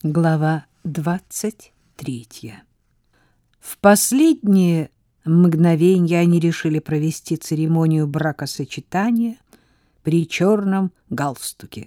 Глава 23. В последние мгновения они решили провести церемонию бракосочетания при черном галстуке.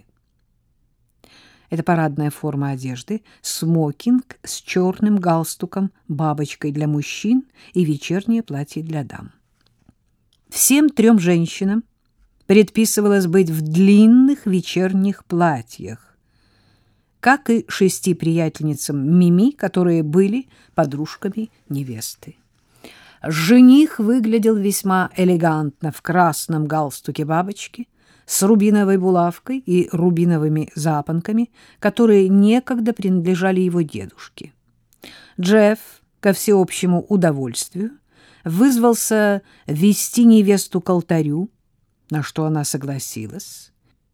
Это парадная форма одежды, смокинг с черным галстуком, бабочкой для мужчин и вечернее платье для дам. Всем трем женщинам предписывалось быть в длинных вечерних платьях, как и 6 приятельницам Мими, которые были подружками невесты. Жених выглядел весьма элегантно в красном галстуке бабочки с рубиновой булавкой и рубиновыми запонками, которые некогда принадлежали его дедушке. Джефф, ко всеобщему удовольствию, вызвался вести невесту к алтарю, на что она согласилась.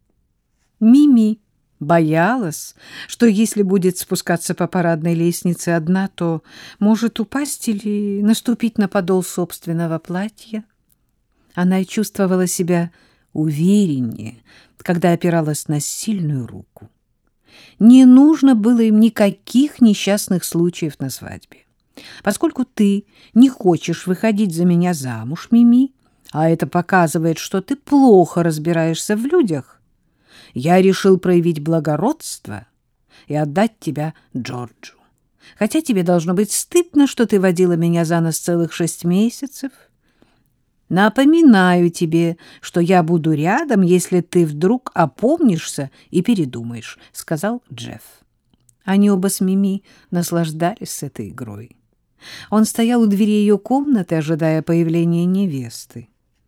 Мими боялась, что если будет спускаться по парадной лестнице одна, то может упасть или наступить на подол собственного платья. Она чувствовала себя увереннее, когда опиралась на сильную руку. Не нужно было им никаких несчастных случаев на свадьбе. Поскольку ты не хочешь выходить за меня замуж, Мими, а это показывает, что ты плохо разбираешься в людях, я решил проявить благородство и отдать тебя Джорджу. Хотя тебе должно быть стыдно, что ты водила меня за нос целых 6 месяцев. Напоминаю тебе, что я буду рядом, если ты вдруг опомнишься и передумаешь, — сказал Джефф. Они оба с Мими наслаждались этой игрой. Он стоял у двери ее комнаты, ожидая появления невесты.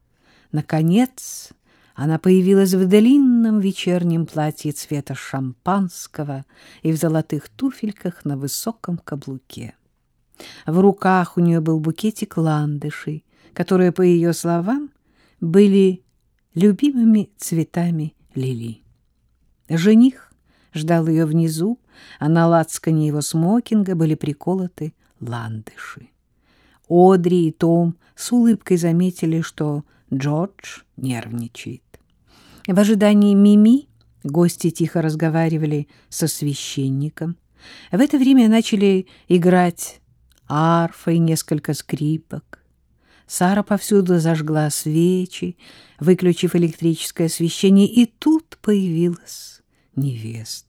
Наконец она появилась в длинном вечернем платье цвета шампанского и в золотых туфельках на высоком каблуке. В руках у нее был букетик ландышей, которые, по ее словам, были любимыми цветами Лили. Жених ждал ее внизу, а на лацкане его смокинга были приколоты ландыши. Одри и Том с улыбкой заметили, что Джордж нервничает. В ожидании Мими гости тихо разговаривали со священником. В это время начали играть арфа и несколько скрипок. Сара повсюду зажгла свечи, выключив электрическое освещение, и тут появилась невеста.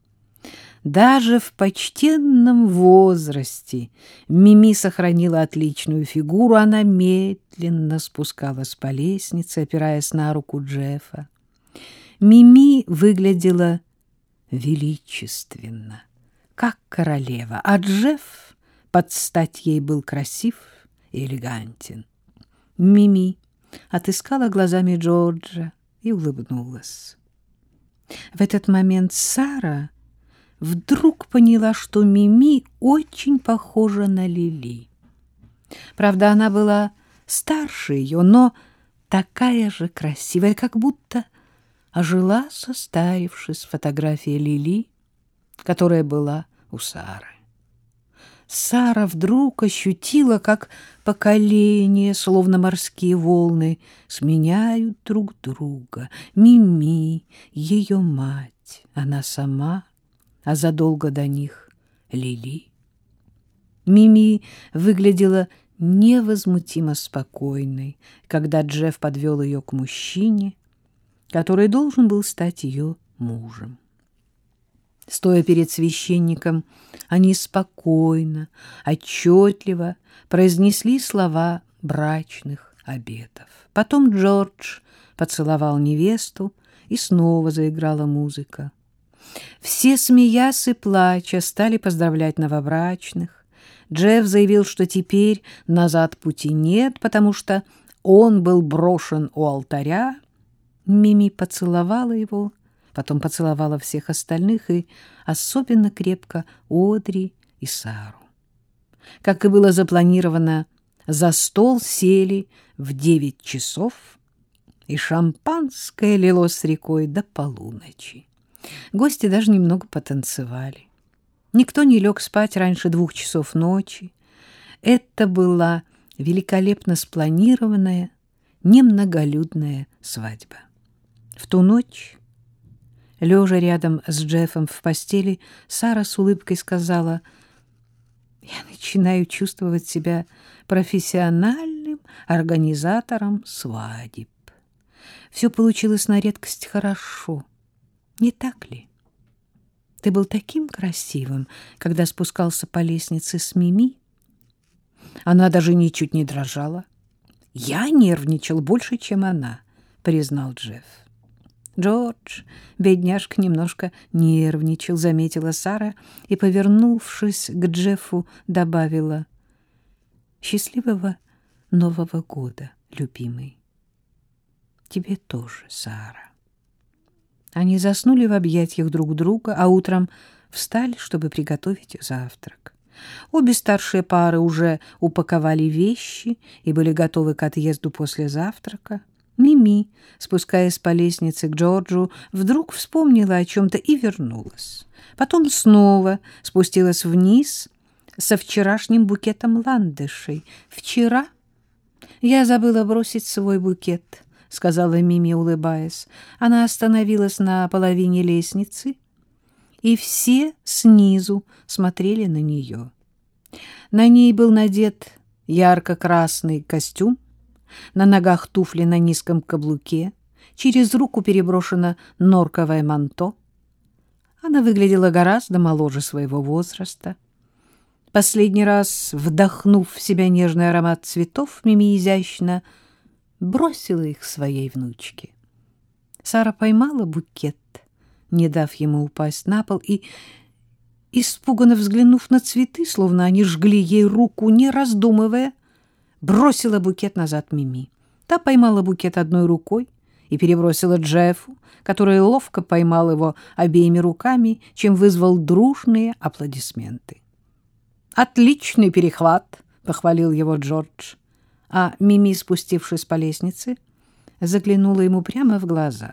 Даже в почтенном возрасте Мими сохранила отличную фигуру. Она медленно спускалась по лестнице, опираясь на руку Джеффа. Мими выглядела величественно, как королева, а Джефф под стать ей был красив и элегантен. Мими отыскала глазами Джорджа и улыбнулась. В этот момент Сара вдруг поняла, что Мими очень похожа на Лили. Правда, она была старше ее, но такая же красивая, как будто ожила, состарившись, фотография Лили, которая была у Сары. Сара вдруг ощутила, как поколения, словно морские волны, сменяют друг друга. Мими, ее мать, она сама, а задолго до них Лили. Мими выглядела невозмутимо спокойной, когда Джефф подвел ее к мужчине, который должен был стать ее мужем. Стоя перед священником, они спокойно, отчетливо произнесли слова брачных обетов. Потом Джордж поцеловал невесту, и снова заиграла музыка. Все, смеясь и плача, стали поздравлять новобрачных. Джефф заявил, что теперь назад пути нет, потому что он был брошен у алтаря. Мими поцеловала его, потом поцеловала всех остальных и особенно крепко Одри и Сару. Как и было запланировано, за стол сели в 9 часов, и шампанское лилось рекой до полуночи. Гости даже немного потанцевали. Никто не лег спать раньше 2 часов ночи. Это была великолепно спланированная, немноголюдная свадьба. В ту ночь Лежа рядом с Джеффом в постели, Сара с улыбкой сказала: «Я начинаю чувствовать себя профессиональным организатором свадеб. Все получилось на редкость хорошо, не так ли? Ты был таким красивым, когда спускался по лестнице с Мими. Она даже ничуть не дрожала. Я нервничал больше, чем она», — признал Джефф. «Джордж, бедняжка, немножко нервничал», — заметила Сара и, повернувшись к Джеффу, добавила: «Счастливого Нового года, любимый». «Тебе тоже, Сара». Они заснули в объятиях друг друга, а утром встали, чтобы приготовить завтрак. Обе старшие пары уже упаковали вещи и были готовы к отъезду после завтрака. Мими, спускаясь по лестнице к Джорджу, вдруг вспомнила о чем-то и вернулась. Потом снова спустилась вниз со вчерашним букетом ландышей. «Вчера я забыла бросить свой букет», — сказала Мими, улыбаясь. Она остановилась на половине лестницы, и все снизу смотрели на нее. На ней был надет ярко-красный костюм, на ногах туфли на низком каблуке, через руку переброшено норковое манто. Она выглядела гораздо моложе своего возраста. Последний раз, вдохнув в себя нежный аромат цветов, Мими изящно бросила их своей внучке. Сара поймала букет, не дав ему упасть на пол, и, испуганно взглянув на цветы, словно они жгли ей руку, не раздумывая, бросила букет назад Мими. Та поймала букет одной рукой и перебросила Джеффу, который ловко поймал его обеими руками, чем вызвал дружные аплодисменты. «Отличный перехват!» — похвалил его Джордж. А Мими, спустившись по лестнице, заглянула ему прямо в глаза.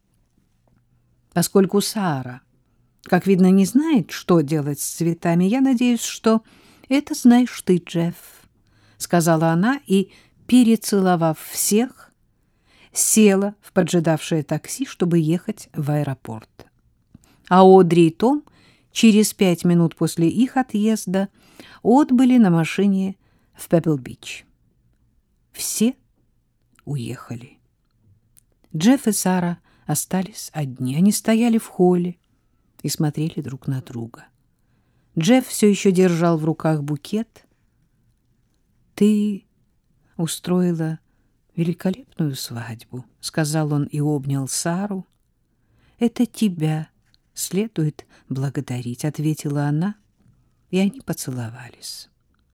«Поскольку Сара, как видно, не знает, что делать с цветами, я надеюсь, что это знаешь ты, Джефф», — сказала она и, перецеловав всех, села в поджидавшее такси, чтобы ехать в аэропорт. А Одри и Том через 5 минут после их отъезда отбыли на машине в Пеппл-Бич. Все уехали. Джефф и Сара остались одни. Они стояли в холле и смотрели друг на друга. Джефф все еще держал в руках букет. «Ты устроила великолепную свадьбу», — сказал он и обнял Сару. «Это тебя следует благодарить», — ответила она, и они поцеловались.